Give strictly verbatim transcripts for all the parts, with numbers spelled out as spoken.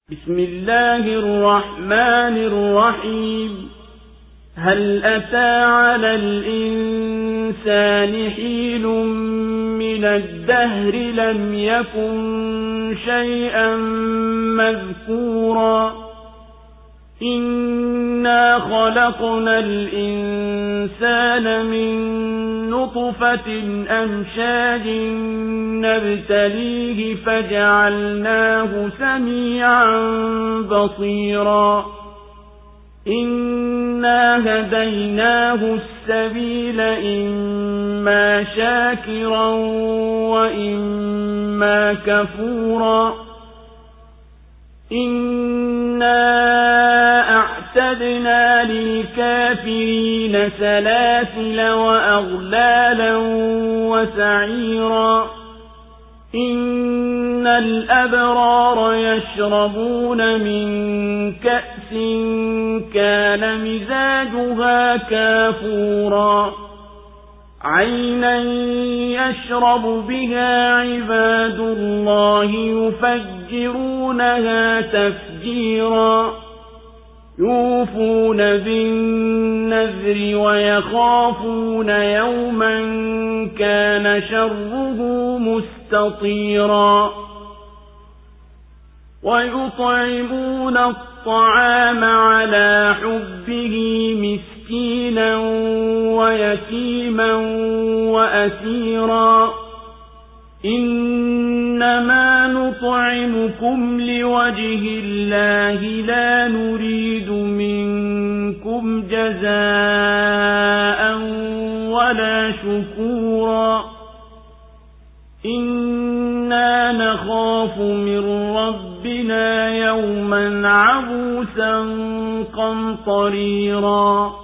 بسم الله الرحمن الرحيم. هل أتى على الإنسان حين من الدهر لم يكن شيئا مذكورا إنا خلقنا الإنسان من نطفة أمشاج نبتليه فجعلناه سميعا بصيرا إنا هديناه السبيل إما شاكرا وإما كفورا إنا أعتدنا للكافرين سلاسل وأغلالا وسعيرا إن الأبرار يشربون من كأس كان مزاجها كافورا عينا يشرب بها عباد الله يفجرونها تفجيرا يوفون بالنذر ويخافون يوما كان شره مستطيرا ويطعمون الطعام على حبه مسكينا ويتيما وأسيرا إنما نطعمكم لوجه الله لا نريد منكم جزاء ولا شكورا إنا نخاف من ربنا يوما عبوسا قمطريرا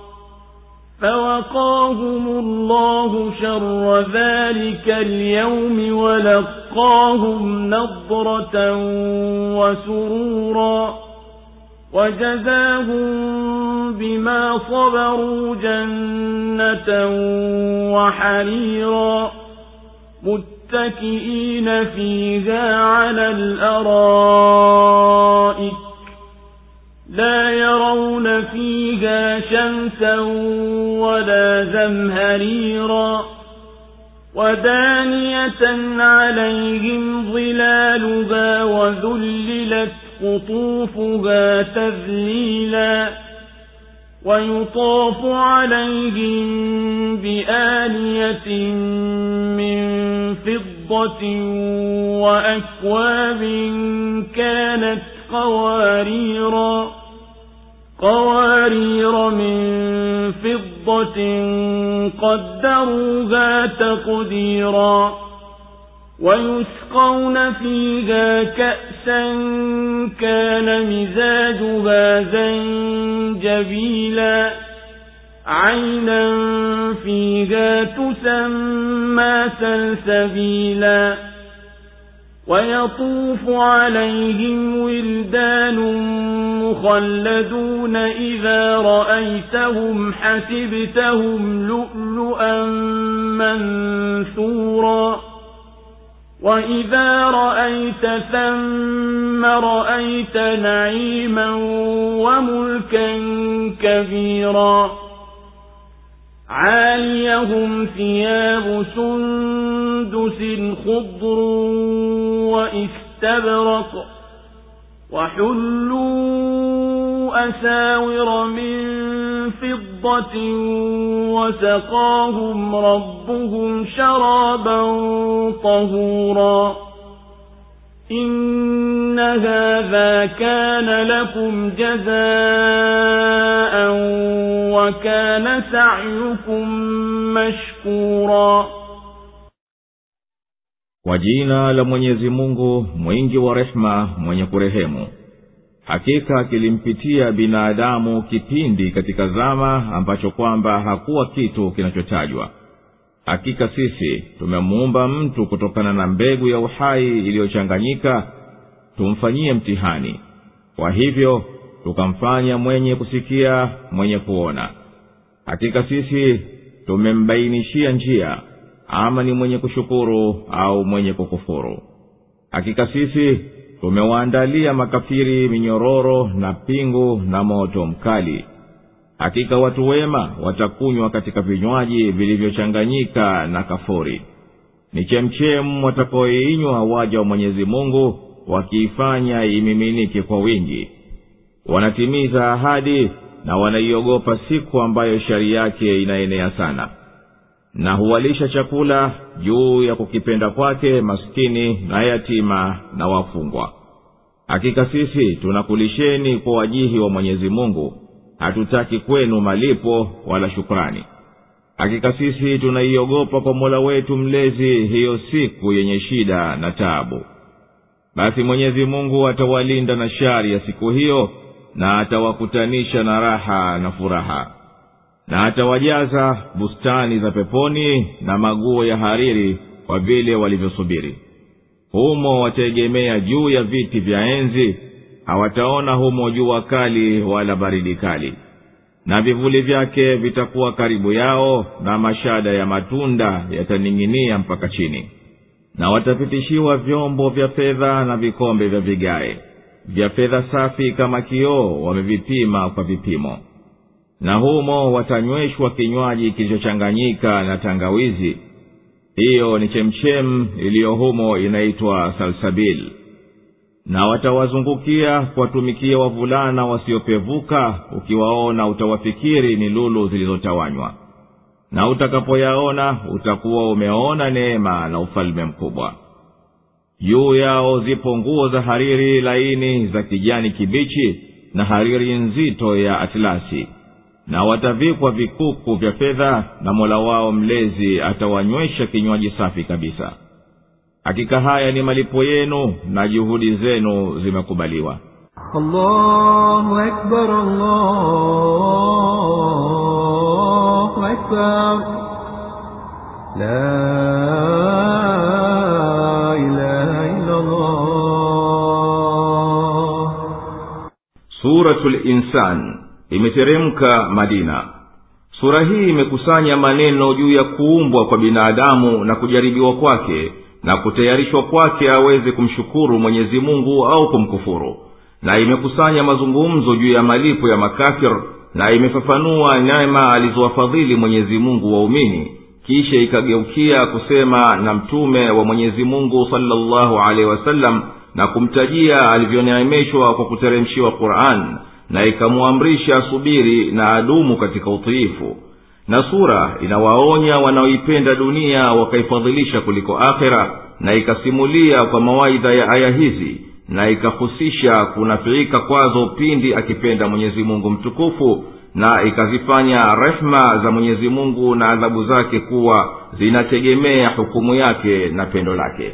فوقاهم الله شر ذلك اليوم ولقاهم نضرة وسرورا وجزاهم بما صبروا جنة وحريرا متكئين فيها على الأرائك لا يرون فيها شمسا ولا زمهريرا ودانية عليهم ظلالها وذللت قطوفها تذليلا ويطاف عليهم بآنية من فضة وأكواب كانت قواريرا قوارير من فضة قدروها تقديرا ويسقون فيها كأسا كان مزاجها زنجبيلا عينا فيها تسمى سلسبيلا ويطوف عليهم ولدان مخلدون إذا رأيتهم حسبتهم لؤلؤا منثورا وإذا رأيت ثم رأيت نعيما وملكا كبيرا عاليهم ثياب سندس خضر وإستبرق وحلوا أساور من فضة وسقاهم ربهم شرابا طهورا إن هذا كان لكم جزاء وكان سعيكم مشكورا. Kwa jina la Mwenyezi Mungu mwingi wa rehema mwenye kurehemu. Hakika kilimpitia binadamu kipindi katika zama ambacho kwamba hakuwa kitu kinachotajwa. Hakika sisi tumemuumba mtu kutokana na mbegu ya uhai iliyochanganyika tumfanyie mtihani. Kwa hivyo tukamfanya mwenye kusikia, mwenye kuona. Hakika sisi tumembainishia njia, ama ni mwenye kushukuru au mwenye kukufuru. Hakika sisi tumewaandalia makafiri minyororo na pingu na moto mkali. Hakika watu wema watakunywa katika vinywaji vilivyochanganyika na kafuri. Ni chemchemu watakaoinywa waja wa Mwenyezi Mungu, wakiifanya imiminike kwa wingi. Wanatimiza ahadi na wanaiogopa siku ambayo shari yake inaenea sana. Na huwalisha chakula juu ya kukipenda kwake maskini na yatima na wafungwa. Hakika sisi tunakulisheni kwa wajihi wa Mwenyezi Mungu, hatutaki kwenu malipo wala shukrani. Hakika sisi tunaiogopa kwa Mola wetu mlezi hiyo siku yenye shida na taabu. Basi Mwenyezi Mungu atawalinda na shari ya siku hiyo, na atawakutanisha na raha na furaha. Na atawajaza bustani za peponi na maguo ya hariri kwa vile walivyosubiri. Humo wataegemea juu ya viti vya enzi, hawataona humo jua kali wala baridi kali. Na vivuli vyake vitakuwa karibu yao, na mashada ya matunda yataning'inia mpaka chini. Na watapitishiwa vyombo vya fedha na vikombe vya vigae, vya fedha safi kama kioo, wamevipima kwa vipimo. Na humo watanyweshwa kinywaji kilichochanganyika na tangawizi. Hiyo ni chemchem iliyo humo inaitwa salsabil. Na watawazungukia kuwatumikia wavulana wasiopevuka, ukiwaona utawafikiri ni lulu zilizotawanywa. Na utakapoyaona utakuwa umeona neema na ufalme mkubwa. Juu yao zipo nguo za hariri laini za kijani kibichi na hariri nzito ya atlasi. Na watavikwa vikuku vya fedha, na Mola wao mlezi atawanywesha kinywaji safi kabisa. Hakika haya ni malipo yenu na juhudi zenu zimekubaliwa. Allahu Akbar, Allahu Akbar. La ilaha illa Allah. Suratul Insan imeteremka Madina. Sura hii imekusanya maneno juu ya kuumbwa kwa binadamu na kujaribiwa kwake na kutayarishwa kwake aweze kumshukuru Mwenyezi Mungu au kumkufuru. Na imekusanya mazungumzo juu ya malipo ya makafir, na imefafanua neema alizowafadhili Mwenyezi Mungu waumini. Kisha ikageukia kusema na mtume wa Mwenyezi Mungu sallallahu alaihi wasallam, na kumtajia alivyoneemeshwa kwa kuteremshiwa Qur'an, na ikamuamrisha subiri na adumu katika utiifu. Na sura inawaonya wanaoipenda dunia wakaifadhilisha kuliko akhera, na ikasimulia kwa mawaidha ya aya hizi, na ikahusisha kunafiika kwazo pindi akipenda Mwenyezi Mungu mtukufu, na ikazifanya rehma za Mwenyezi Mungu na adhabu zake kuwa zinategemea hukumu yake na pendo lake.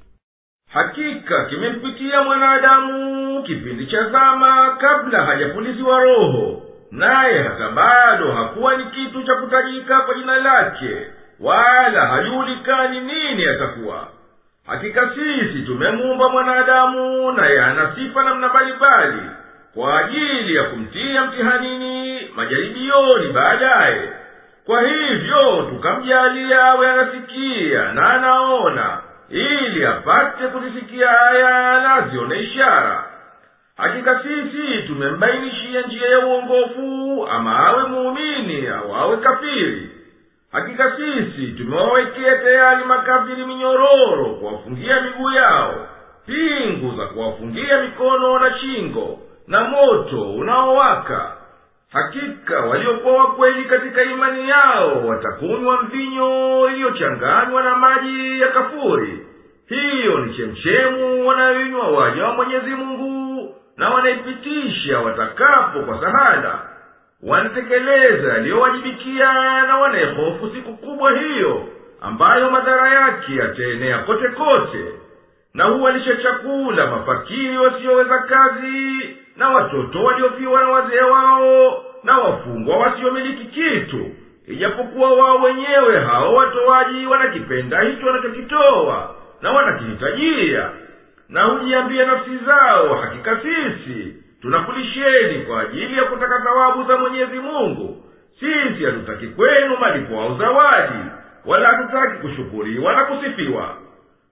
Hakika kimempitia mwanadamu kipindi cha zama kabla hajapuliziwa roho, naye hata bado hakuwa ni kitu cha kutajika kwa jina lake, wala hajulikani nini atakuwa. Hakika sisi tumemuumba mwanadamu, naye ana sifa namna mbalimbali kwa ajili ya kumtia mtihanini, majaribioni baadaye. Kwa hivyo tukamjalia awe anasikia na anaona, ili apate kuzisikia aya na zione ishara. Hakika sisi tumembainishia njia ya uongofu, ama awe muumini au awe kafiri. Hakika sisi tumewawekea tayari makafiri minyororo kuwafungia miguu yao, pingu za kuwafungia mikono na shingo, na moto unaowaka. Hakika waliokuwa wakweli katika imani yao watakunywa mvinyo iliyochanganywa na maji ya kafuri. Hiyo ni chemchemu wanayoinywa waja wa Mwenyezi Mungu, na wanaipitisha watakapo kwa sahada. Wanatekeleza yaliyowajibikia, na wanaihofu siku kubwa hiyo ambayo madhara yake yataenea kote kote. Na huwalisha chakula mafakiri wasioweza kazi, na watoto waliofiwa na wazee wao, na wafungwa wasiomiliki kitu, ijapokuwa wao wenyewe hao watoaji wanakipenda hicho wanachokitoa na wanakihitajia. Na hujiambia nafsi zao, hakika sisi tunakulisheni kwa ajili ya kutaka thawabu za Mwenyezi Mungu. Sisi hatutaki kwenu malipo au zawadi, wala hatutaki kushukuriwa na kusifiwa.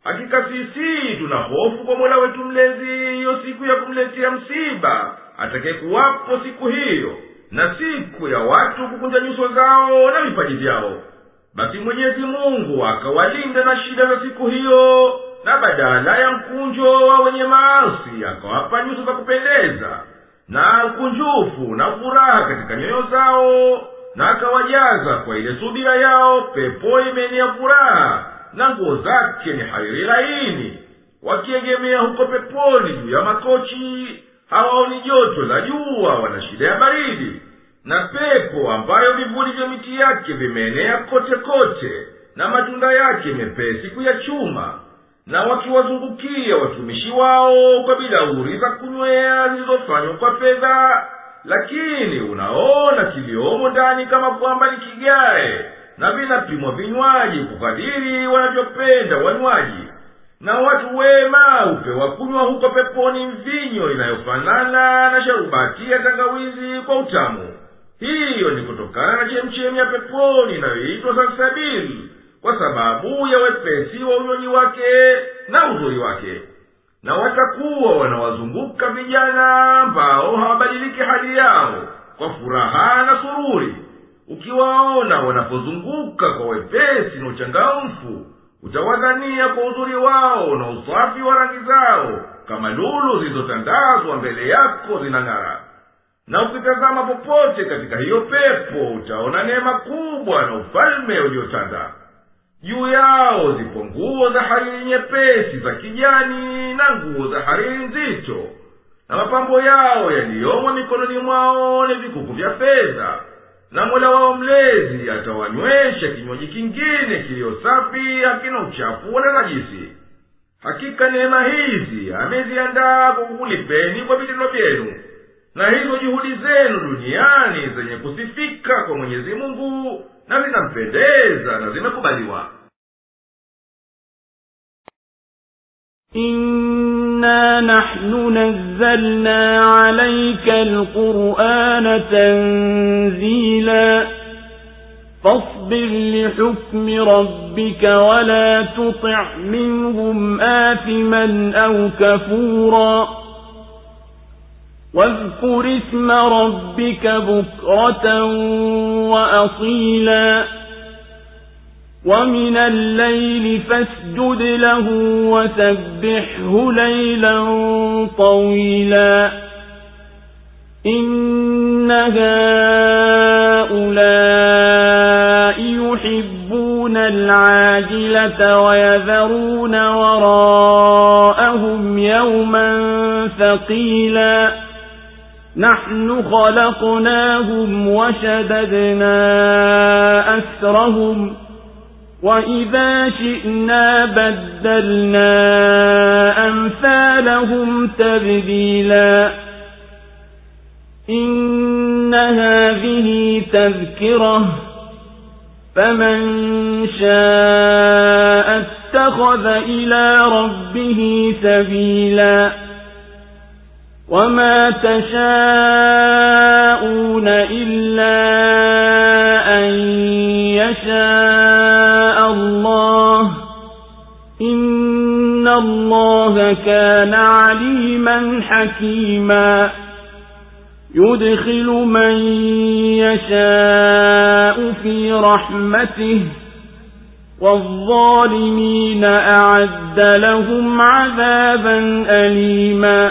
hakika sisi tuna hofu kwa mola wetu mlezi hiyo siku ya kumletea msiba atakayekuwapo siku hiyo, na siku ya watu kukunja nyuso zao na vipaji vyao. Basi Mwenyezi Mungu akawalinda na shida za siku hiyo, na badala ya mkunjo wa wenye maasi akawapa nyuso za kupendeza na ukunjufu na furaha katika nyoyo zao, na akawajaza kwa ile subira yao pepo imeenea furaha, na nguo zake ni hariri laini. Wakiegemea huko peponi juu ya makochi, hawaoni joto la jua wala shida ya baridi, na pepo ambayo vivuli vya miti yake vimeenea kote kote, na matunda yake mepesi kuyachuma, na wakiwazungukia watumishi wao kwa bilauri za kunywea zilizofanywa kwa fedha, lakini unaona kiliomo ndani kama kwamba ni kigae, na vinapimwa vinywaji kukadiri wanavyopenda wanywaji. Na watu wema upewa kunywa huko peponi mvinyo inayofanana na sharubati ya tangawizi kwa utamu. Hiyo ni kutokana na chemchemi ya peponi inayoitwa salsabili, kwa sababu ya wepesi wa unywaji wake na uzuri wake. Na watakuwa wanawazunguka vijana ambao hawabadiliki hali yao kwa furaha na sururi. Ukiwaona wanapozunguka kwa wepesi na uchangamfu, utawadhania kwa uzuri wao na usafi wa rangi zao kama lulu zilizotandazwa mbele yako zinang'ara. Na ukitazama popote katika hiyo pepo utaona neema kubwa na ufalme uliotanda. Juu yao zipo nguo za hariri nyepesi za kijani na nguo za hariri nzito, na mapambo yao yaliyomo mikononi mwao ni vikuku vya fedha. Na Mola wao mlezi atawanywesha kinywaji kingine kilio safi, hakina uchafu wala najisi. Hakika neema hizi ameziandaa kwa kukulipeni kwa vitendo vyenu, na hizo juhudi zenu duniani zenye kusifika kwa Mwenyezi Mungu na zinampendeza na zimekubaliwa. إنا نحن نزلنا عليك القرآن تنزيلا فاصبر لحكم ربك ولا تطع منهم آثما أو كفورا واذكر اسم ربك بكرة وأصيلا ومن الليل فاسجد له وسبحه ليلا طويلا إن هؤلاء يحبون العاجلة ويذرون وراءهم يوما ثقيلا نحن خلقناهم وشددنا أسرهم وَإِذَا شِئْنَا بَدَّلْنَا أَمْثَالَهُمْ تَبْدِيلًا إِنَّ هَذِهِ تَذْكِرَةٌ فَمَنْ شَاءَ اتَّخَذَ إِلَى رَبِّهِ سَبِيلًا وَمَا تَشَاءُونَ إِلَّا أَنْ يَشَاءَ اللَّهُ إِنَّ اللَّهَ كَانَ عَلِيمًا حَكِيمًا يُدْخِلُ مَن يَشَاءُ فِي رَحْمَتِهِ وَالظَّالِمِينَ أَعَدَّ لَهُمْ عَذَابًا أَلِيمًا.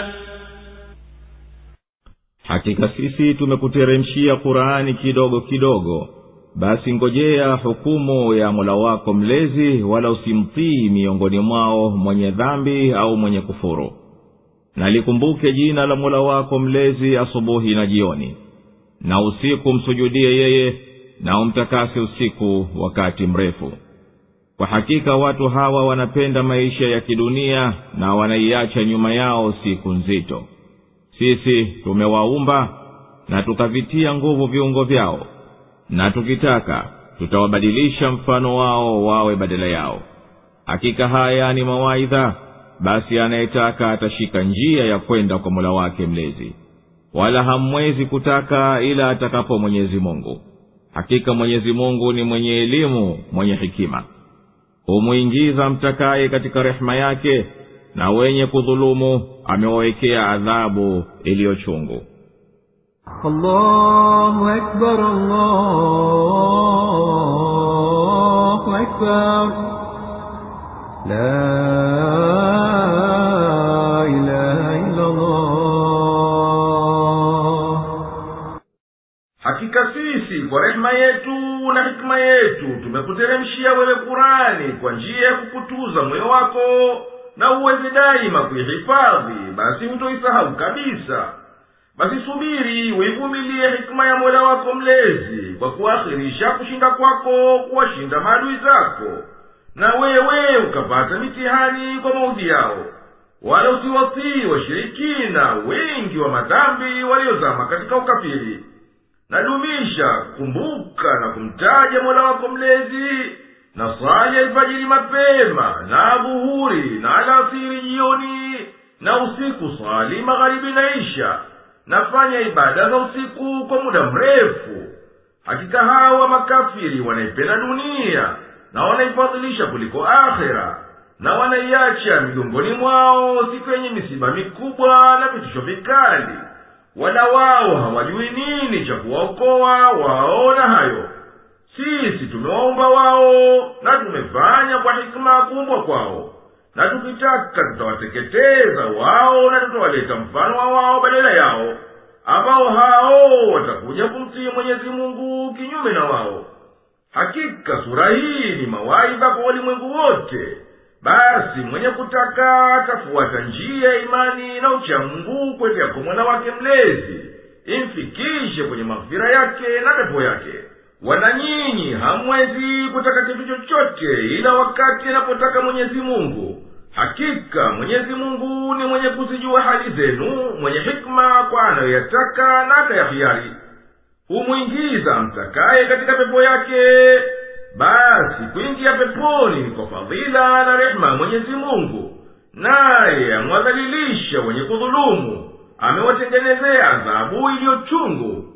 Hakika sisi tumekuteremshia Qur'ani kidogo kidogo, basi ngojea hukumu ya Mola wako mlezi, wala usimtii miongoni mwao mwenye dhambi au mwenye kufuru. Na likumbuke jina la Mola wako mlezi asubuhi na jioni, na usiku msujudie yeye, na umtakase usiku wakati mrefu. Kwa hakika watu hawa wanapenda maisha ya kidunia na wanaiacha nyuma yao siku nzito. Sisi tumewaumba na tukavitia nguvu viungo vyao, na tukitaka tutawabadilisha mfano wao wawe badala yao. Hakika haya ni mawaidha, basi anayetaka atashika njia ya kwenda kwa Mola wake mlezi, wala hamwezi kutaka ila atakapo Mwenyezi Mungu. Hakika Mwenyezi Mungu ni mwenye elimu, mwenye hikima. humwingiza mtakaye katika rehema yake, na wenye kudhulumu amewawekea adhabu iliyochungu. Allahu akbar, Allahu akbar, la ilaha illa Allah. Hakika sisi kwa rehema yetu na hikma yetu tumekuteremshia wewe Kurani kwa njia ya kukutuza moyo wako, na uweze daima kuihifadhi, basi hutoisahau kabisa. Basi subiri uivumilie hikma ya Mola wako mlezi kwa kuakhirisha kushinda kwako kuwashinda maadui zako, na wewe ukapata mitihani kwa maudhi yao. Wala usiwatii washirikina wengi wa madhambi waliozama katika ukafiri. Na dumisha kumbuka na kumtaja Mola wako mlezi, na swali alfajiri mapema, na dhuhuri, na alasiri jioni, na usiku swali magharibi na isha. Nafanya ibada za usiku kwa muda mrefu. Hakika hawa makafiri wanaipenda dunia, na wanaifadhilisha kuliko akhera, na wanaiacha migongoni mwao siku yenye misiba mikubwa na vitisho vikali. Wala wao hawajui nini cha kuwaokoa wao na hayo. Sisi tumewaumba wao, na tumefanya kwa hikma kuumbwa kwao, na tukitaka tutawateketeza wao, na tutawaleta mfano wa wao badala yao, ambao hao watakuja kumtii Mwenyezi Mungu kinyume na wao. Hakika sura hii ni mawaidha kwa walimwengu wote. Basi mwenye kutaka atafuata njia ya imani na ucha Mungu kwenda kwa Mola wake mlezi, imfikishe kwenye maghfira yake na pepo yake. Wana nyinyi hamwezi kutaka kitu chochote ila wakati anapotaka Mwenyezi Mungu. Hakika Mwenyezi Mungu ni mwenye kuzijua hali zenu, mwenye hikma kwa anayoyataka na akayahiari. Humwingiza mtakaye katika pepo yake. Basi kuingia peponi ni kwa fadhila na rehema Mwenyezi Mungu. Naye amwadhalilisha wenye kudhulumu, amewatengenezea adhabu iliyochungu.